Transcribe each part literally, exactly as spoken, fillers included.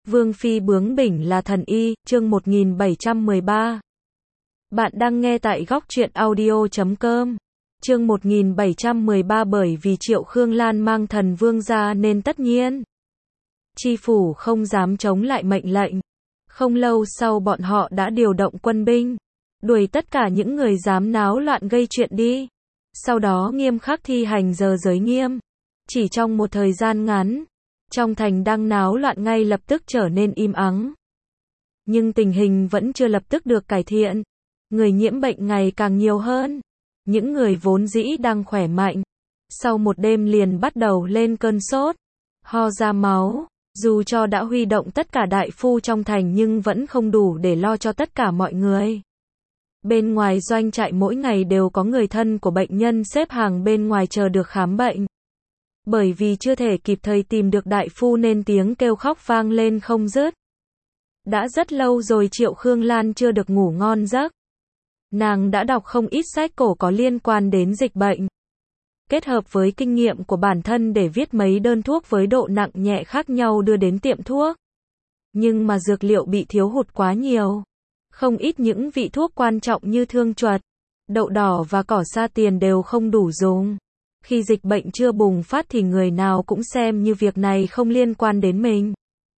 Vương phi bướng bỉnh là thần y, chương một nghìn bảy trăm mười ba. Bạn đang nghe tại góc truyện audio chấm com. Chương một nghìn bảy trăm mười ba bởi vì Triệu Khương Lan mang thần vương ra nên tất nhiên Tri phủ không dám chống lại mệnh lệnh. Không lâu sau bọn họ đã điều động quân binh, đuổi tất cả những người dám náo loạn gây chuyện đi. Sau đó nghiêm khắc thi hành giờ giới nghiêm. Chỉ trong một thời gian ngắn, trong thành đang náo loạn ngay lập tức trở nên im ắng. Nhưng tình hình vẫn chưa lập tức được cải thiện. Người nhiễm bệnh ngày càng nhiều hơn. Những người vốn dĩ đang khỏe mạnh, sau một đêm liền bắt đầu lên cơn sốt, ho ra máu. Dù cho đã huy động tất cả đại phu trong thành nhưng vẫn không đủ để lo cho tất cả mọi người. Bên ngoài doanh trại mỗi ngày đều có người thân của bệnh nhân xếp hàng bên ngoài chờ được khám bệnh. Bởi vì chưa thể kịp thời tìm được đại phu nên tiếng kêu khóc vang lên không dứt. Đã rất lâu rồi Triệu Khương Lan chưa được ngủ ngon giấc. Nàng đã đọc không ít sách cổ có liên quan đến dịch bệnh, kết hợp với kinh nghiệm của bản thân để viết mấy đơn thuốc với độ nặng nhẹ khác nhau đưa đến tiệm thuốc. Nhưng mà dược liệu bị thiếu hụt quá nhiều. Không ít những vị thuốc quan trọng như thương chuột, đậu đỏ và cỏ sa tiền đều không đủ dùng. Khi dịch bệnh chưa bùng phát thì người nào cũng xem như việc này không liên quan đến mình.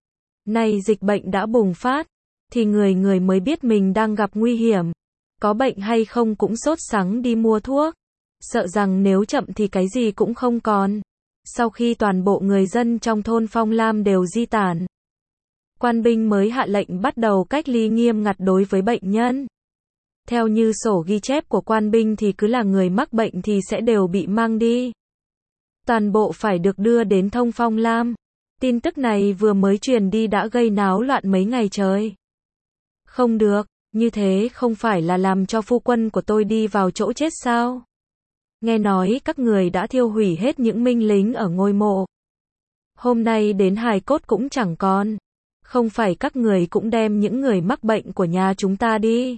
Nay dịch bệnh đã bùng phát, thì người người mới biết mình đang gặp nguy hiểm. Có bệnh hay không cũng sốt sắng đi mua thuốc. Sợ rằng nếu chậm thì cái gì cũng không còn. Sau khi toàn bộ người dân trong thôn Phong Lam đều di tản, quan binh mới hạ lệnh bắt đầu cách ly nghiêm ngặt đối với bệnh nhân. Theo như sổ ghi chép của quan binh thì cứ là người mắc bệnh thì sẽ đều bị mang đi. Toàn bộ phải được đưa đến thôn Phong Lam. Tin tức này vừa mới truyền đi đã gây náo loạn mấy ngày trời. Không được, như thế không phải là làm cho phu quân của tôi đi vào chỗ chết sao? Nghe nói các người đã thiêu hủy hết những binh lính ở ngôi mộ. Hôm nay đến hài cốt cũng chẳng còn. Không phải các người cũng đem những người mắc bệnh của nhà chúng ta đi,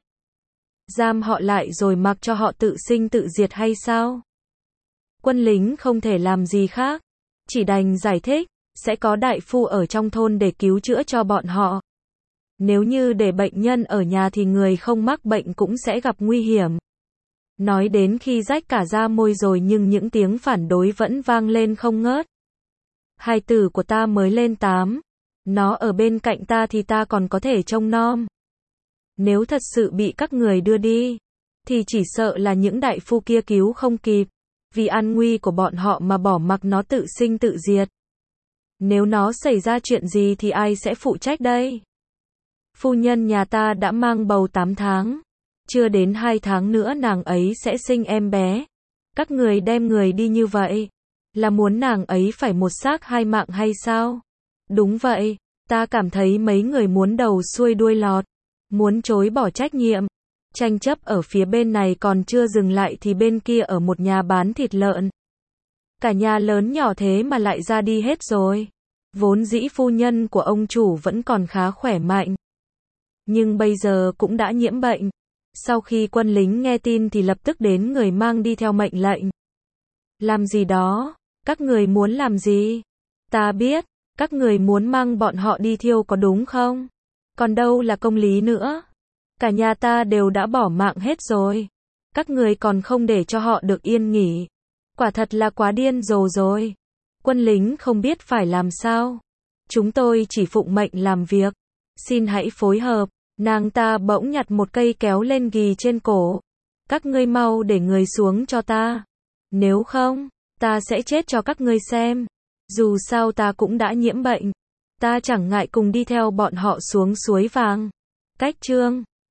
giam họ lại rồi mặc cho họ tự sinh tự diệt hay sao? Quân lính không thể làm gì khác, chỉ đành giải thích, sẽ có đại phu ở trong thôn để cứu chữa cho bọn họ. Nếu như để bệnh nhân ở nhà thì người không mắc bệnh cũng sẽ gặp nguy hiểm. Nói đến khi rách cả da môi rồi nhưng những tiếng phản đối vẫn vang lên không ngớt. Hài tử của ta mới lên tám, nó ở bên cạnh ta thì ta còn có thể trông nom. Nếu thật sự bị các người đưa đi, thì chỉ sợ là những đại phu kia cứu không kịp, vì an nguy của bọn họ mà bỏ mặc nó tự sinh tự diệt. Nếu nó xảy ra chuyện gì thì ai sẽ phụ trách đây? Phu nhân nhà ta đã mang bầu tám tháng, chưa đến hai tháng nữa nàng ấy sẽ sinh em bé. Các người đem người đi như vậy, là muốn nàng ấy phải một xác hai mạng hay sao? Đúng vậy, ta cảm thấy mấy người muốn đầu xuôi đuôi lọt, muốn chối bỏ trách nhiệm. Tranh chấp ở phía bên này còn chưa dừng lại thì bên kia ở một nhà bán thịt lợn. Cả nhà lớn nhỏ thế mà lại ra đi hết rồi. Vốn dĩ phu nhân của ông chủ vẫn còn khá khỏe mạnh, nhưng bây giờ cũng đã nhiễm bệnh. Sau khi quân lính nghe tin thì lập tức đến người mang đi theo mệnh lệnh. Làm gì đó? Các người muốn làm gì? Ta biết, các người muốn mang bọn họ đi thiêu có đúng không? Còn đâu là công lý nữa? Cả nhà ta đều đã bỏ mạng hết rồi. Các người còn không để cho họ được yên nghỉ. Quả thật là quá điên rồ rồi. Quân lính không biết phải làm sao. Chúng tôi chỉ phụng mệnh làm việc. Xin hãy phối hợp. Nàng ta bỗng nhặt một cây kéo lên ghì trên cổ. Các ngươi mau để người xuống cho ta. Nếu không, ta sẽ chết cho các ngươi xem. Dù sao ta cũng đã nhiễm bệnh. Ta chẳng ngại cùng đi theo bọn họ xuống suối vàng. Cách chương